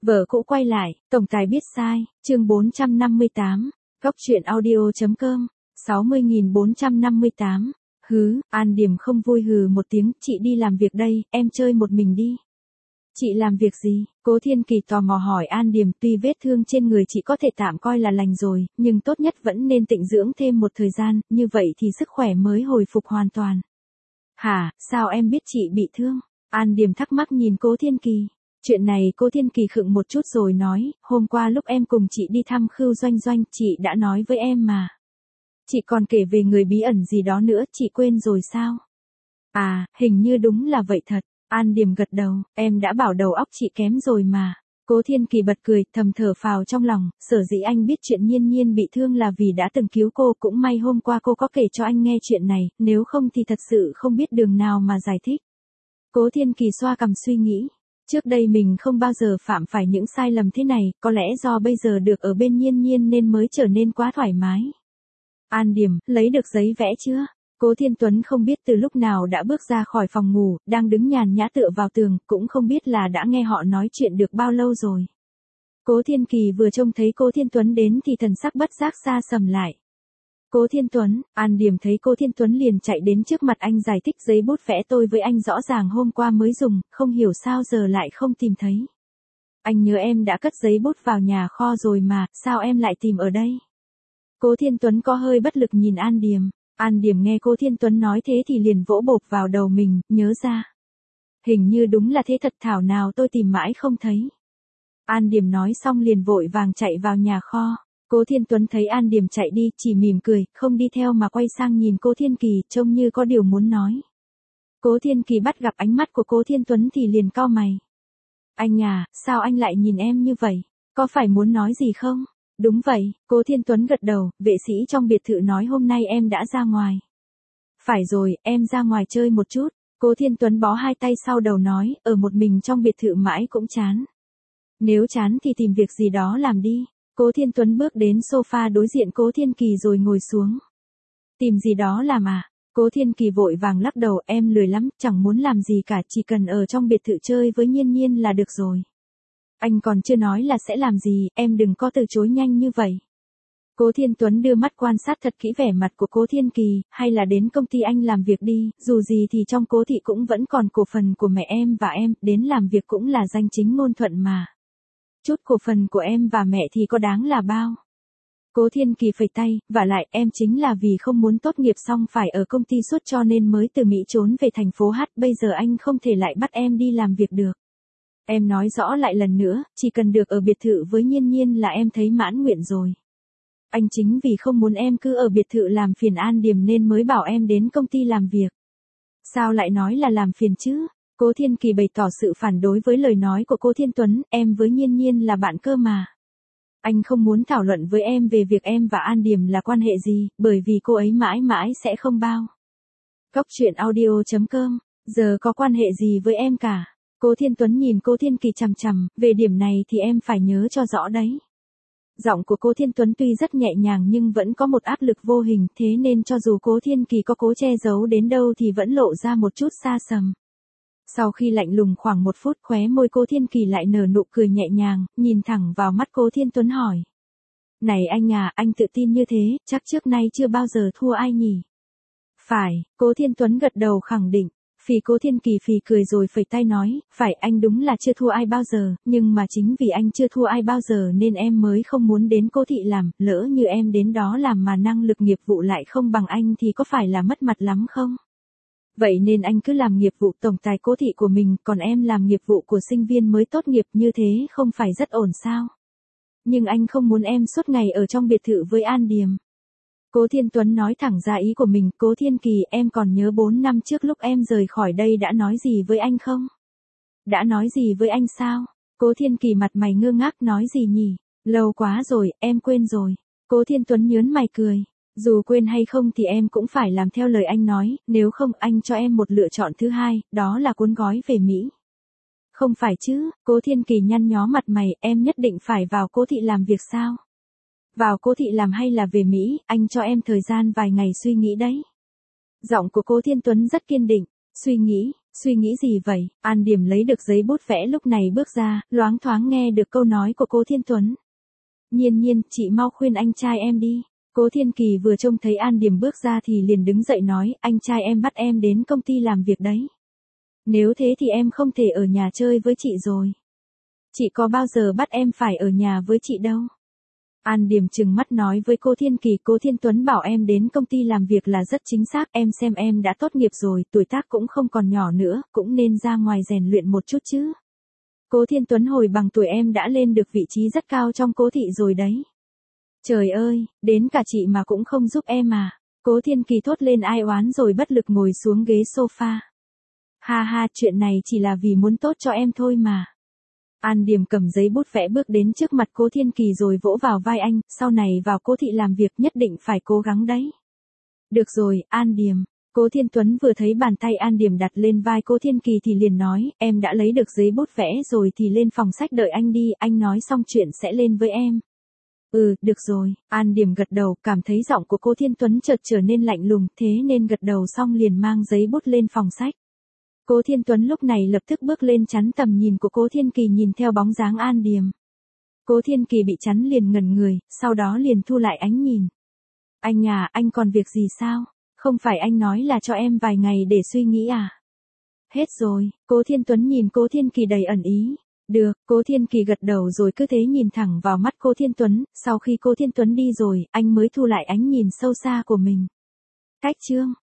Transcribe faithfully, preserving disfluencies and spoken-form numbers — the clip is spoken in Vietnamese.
Vợ cũ quay lại, tổng tài biết sai, chương bốn trăm năm mươi tám, góc truyện audio.com, sáu mươi nghìn bốn trăm năm mươi tám. Hứ, An Điềm không vui hừ một tiếng, chị đi làm việc đây, em chơi một mình đi. Chị làm việc gì? Cố Thiên Kỳ tò mò hỏi An Điềm, tuy vết thương trên người chị có thể tạm coi là lành rồi, nhưng tốt nhất vẫn nên tịnh dưỡng thêm một thời gian, như vậy thì sức khỏe mới hồi phục hoàn toàn. Hả, sao em biết chị bị thương? An Điềm thắc mắc nhìn Cố Thiên Kỳ. Chuyện này Cố Thiên Kỳ khựng một chút rồi nói, hôm qua lúc em cùng chị đi thăm Khưu Doanh Doanh, chị đã nói với em mà. Chị còn kể về người bí ẩn gì đó nữa, chị quên rồi sao? À, hình như đúng là vậy thật. An Điềm gật đầu, em đã bảo đầu óc chị kém rồi mà. Cố Thiên Kỳ bật cười, thầm thở phào trong lòng, sở dĩ anh biết chuyện Nhiên Nhiên bị thương là vì đã từng cứu cô, cũng may hôm qua cô có kể cho anh nghe chuyện này, nếu không thì thật sự không biết đường nào mà giải thích. Cố Thiên Kỳ xoa cằm suy nghĩ, trước đây mình không bao giờ phạm phải những sai lầm thế này, có lẽ do bây giờ được ở bên Nhiên Nhiên nên mới trở nên quá thoải mái. An Điềm, lấy được giấy vẽ chưa? Cố Thiên Tuấn không biết từ lúc nào đã bước ra khỏi phòng ngủ, đang đứng nhàn nhã tựa vào tường, cũng không biết là đã nghe họ nói chuyện được bao lâu rồi. Cố Thiên Kỳ vừa trông thấy Cố Thiên Tuấn đến thì thần sắc bất giác xa sầm lại. Cố Thiên Tuấn, An Điềm thấy Cố Thiên Tuấn liền chạy đến trước mặt anh giải thích, giấy bút vẽ tôi với anh rõ ràng hôm qua mới dùng, không hiểu sao giờ lại không tìm thấy. Anh nhớ em đã cất giấy bút vào nhà kho rồi mà, sao em lại tìm ở đây? Cố Thiên Tuấn có hơi bất lực nhìn An Điềm. An Điềm nghe Cố Thiên Tuấn nói thế thì liền vỗ bộp vào đầu mình, nhớ ra. Hình như đúng là thế thật, thảo nào tôi tìm mãi không thấy. An Điềm nói xong liền vội vàng chạy vào nhà kho. Cố Thiên Tuấn thấy An Điềm chạy đi, chỉ mỉm cười, không đi theo mà quay sang nhìn Cố Thiên Kỳ, trông như có điều muốn nói. Cố Thiên Kỳ bắt gặp ánh mắt của Cố Thiên Tuấn thì liền cau mày. Anh à, sao anh lại nhìn em như vậy? Có phải muốn nói gì không? Đúng vậy, Cố Thiên Tuấn gật đầu, vệ sĩ trong biệt thự nói hôm nay em đã ra ngoài. Phải rồi, em ra ngoài chơi một chút. Cố Thiên Tuấn bó hai tay sau đầu nói, ở một mình trong biệt thự mãi cũng chán. Nếu chán thì tìm việc gì đó làm đi. Cố Thiên Tuấn bước đến sofa đối diện Cố Thiên Kỳ rồi ngồi xuống. Tìm gì đó làm à? Cố Thiên Kỳ vội vàng lắc đầu, em lười lắm, chẳng muốn làm gì cả, chỉ cần ở trong biệt thự chơi với Nhiên Nhiên là được rồi. Anh còn chưa nói là sẽ làm gì, em đừng có từ chối nhanh như vậy. Cố Thiên Tuấn đưa mắt quan sát thật kỹ vẻ mặt của Cố Thiên Kỳ, hay là đến công ty anh làm việc đi, dù gì thì trong Cố thị cũng vẫn còn cổ phần của mẹ em và em, đến làm việc cũng là danh chính ngôn thuận mà. Chút cổ phần của em và mẹ thì có đáng là bao? Cố Thiên Kỳ phẩy tay, vả lại em chính là vì không muốn tốt nghiệp xong phải ở công ty suốt cho nên mới từ Mỹ trốn về thành phố H, bây giờ anh không thể lại bắt em đi làm việc được. Em nói rõ lại lần nữa, chỉ cần được ở biệt thự với Nhiên Nhiên là em thấy mãn nguyện rồi. Anh chính vì không muốn em cứ ở biệt thự làm phiền An Điềm nên mới bảo em đến công ty làm việc. Sao lại nói là làm phiền chứ? Cố Thiên Kỳ bày tỏ sự phản đối với lời nói của Cố Thiên Tuấn, em với Nhiên Nhiên là bạn cơ mà. Anh không muốn thảo luận với em về việc em và An Điềm là quan hệ gì, bởi vì cô ấy mãi mãi sẽ không bao. Góc truyện audio.com, giờ có quan hệ gì với em cả? Cố Thiên Tuấn nhìn Cố Thiên Kỳ chằm chằm, về điểm này thì em phải nhớ cho rõ đấy. Giọng của Cố Thiên Tuấn tuy rất nhẹ nhàng nhưng vẫn có một áp lực vô hình, thế nên cho dù Cố Thiên Kỳ có cố che giấu đến đâu thì vẫn lộ ra một chút xa sầm. Sau khi lạnh lùng khoảng một phút, khóe môi Cố Thiên Kỳ lại nở nụ cười nhẹ nhàng, nhìn thẳng vào mắt Cố Thiên Tuấn hỏi. Này anh à, anh tự tin như thế, chắc trước nay chưa bao giờ thua ai nhỉ? Phải, Cố Thiên Tuấn gật đầu khẳng định. Phì Cố Thiên Kỳ phì cười rồi phẩy tay nói, phải, anh đúng là chưa thua ai bao giờ, nhưng mà chính vì anh chưa thua ai bao giờ nên em mới không muốn đến Cố thị làm, lỡ như em đến đó làm mà năng lực nghiệp vụ lại không bằng anh thì có phải là mất mặt lắm không? Vậy nên anh cứ làm nghiệp vụ tổng tài Cố thị của mình, còn em làm nghiệp vụ của sinh viên mới tốt nghiệp, như thế không phải rất ổn sao? Nhưng anh không muốn em suốt ngày ở trong biệt thự với An Điềm. Cố Thiên Tuấn nói thẳng ra ý của mình, Cố Thiên Kỳ, em còn nhớ bốn năm trước lúc em rời khỏi đây đã nói gì với anh không? Đã nói gì với anh sao? Cố Thiên Kỳ mặt mày ngơ ngác, nói gì nhỉ? Lâu quá rồi, em quên rồi. Cố Thiên Tuấn nhớn mày cười. Dù quên hay không thì em cũng phải làm theo lời anh nói, nếu không anh cho em một lựa chọn thứ hai, đó là cuốn gói về Mỹ. Không phải chứ, Cố Thiên Kỳ nhăn nhó mặt mày, em nhất định phải vào Cố thị làm việc sao? Vào Cố thị làm hay là về Mỹ, anh cho em thời gian vài ngày suy nghĩ đấy. Giọng của Cố Thiên Tuấn rất kiên định, suy nghĩ, Suy nghĩ gì vậy? An Điểm lấy được giấy bút vẽ lúc này bước ra, loáng thoáng nghe được câu nói của Cố Thiên Tuấn. Nhiên Nhiên, chị mau khuyên anh trai em đi. Cố Thiên Kỳ vừa trông thấy An Điểm bước ra thì liền đứng dậy nói, anh trai em bắt em đến công ty làm việc đấy. Nếu thế thì em không thể ở nhà chơi với chị rồi. Chị có bao giờ bắt em phải ở nhà với chị đâu. An Điểm trừng mắt nói với Cố Thiên Kỳ, Cố Thiên Tuấn bảo em đến công ty làm việc là rất chính xác, em xem em đã tốt nghiệp rồi, tuổi tác cũng không còn nhỏ nữa, cũng nên ra ngoài rèn luyện một chút chứ. Cố Thiên Tuấn hồi bằng tuổi em đã lên được vị trí rất cao trong Cố thị rồi đấy. Trời ơi, đến cả chị mà cũng không giúp em à. Cố Thiên Kỳ thốt lên ai oán rồi bất lực ngồi xuống ghế sofa. Ha ha, chuyện này chỉ là vì muốn tốt cho em thôi mà. An Điểm cầm giấy bút vẽ bước đến trước mặt Cố Thiên Kỳ rồi vỗ vào vai anh, sau này vào Cố thị làm việc nhất định phải cố gắng đấy. Được rồi, An Điểm. Cố Thiên Tuấn vừa thấy bàn tay An Điểm đặt lên vai Cố Thiên Kỳ thì liền nói, em đã lấy được giấy bút vẽ rồi thì lên phòng sách đợi anh đi, anh nói xong chuyện sẽ lên với em. Ừ, được rồi, An Điểm gật đầu, cảm thấy giọng của Cố Thiên Tuấn chợt trở nên lạnh lùng, thế nên gật đầu xong liền mang giấy bút lên phòng sách. Cố Thiên Tuấn lúc này lập tức bước lên chắn tầm nhìn của Cố Thiên Kỳ nhìn theo bóng dáng An Điểm. Cố Thiên Kỳ bị chắn liền ngẩn người, sau đó liền thu lại ánh nhìn. Anh à, anh còn việc gì sao? Không phải anh nói là cho em vài ngày để suy nghĩ à? Hết rồi, Cố Thiên Tuấn nhìn Cố Thiên Kỳ đầy ẩn ý. Được, Cố Thiên Kỳ gật đầu rồi cứ thế nhìn thẳng vào mắt Cố Thiên Tuấn, sau khi Cố Thiên Tuấn đi rồi, anh mới thu lại ánh nhìn sâu xa của mình. Cách chương